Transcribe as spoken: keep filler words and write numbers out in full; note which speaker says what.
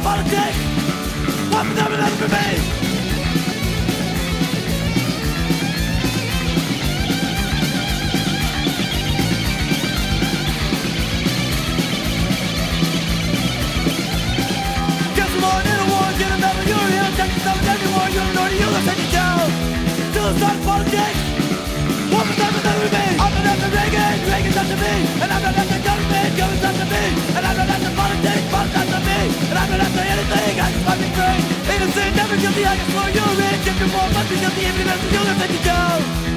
Speaker 1: politics. One for them and another for me. Guess we're born in a war, get a medal, you're a hero, take yourself in any war, you're an order, you'll take it down. Still start politics. One for them and another for me. I'm not after Reagan, Reagan's after me. And I'm not after government, government's after me. And I'm not after politics, politics after me. And I'm not after anything, I just want to be free. Innocent, never guilty, I can throw you in. If you're more, must be guilty, if you're not, you'll take it down.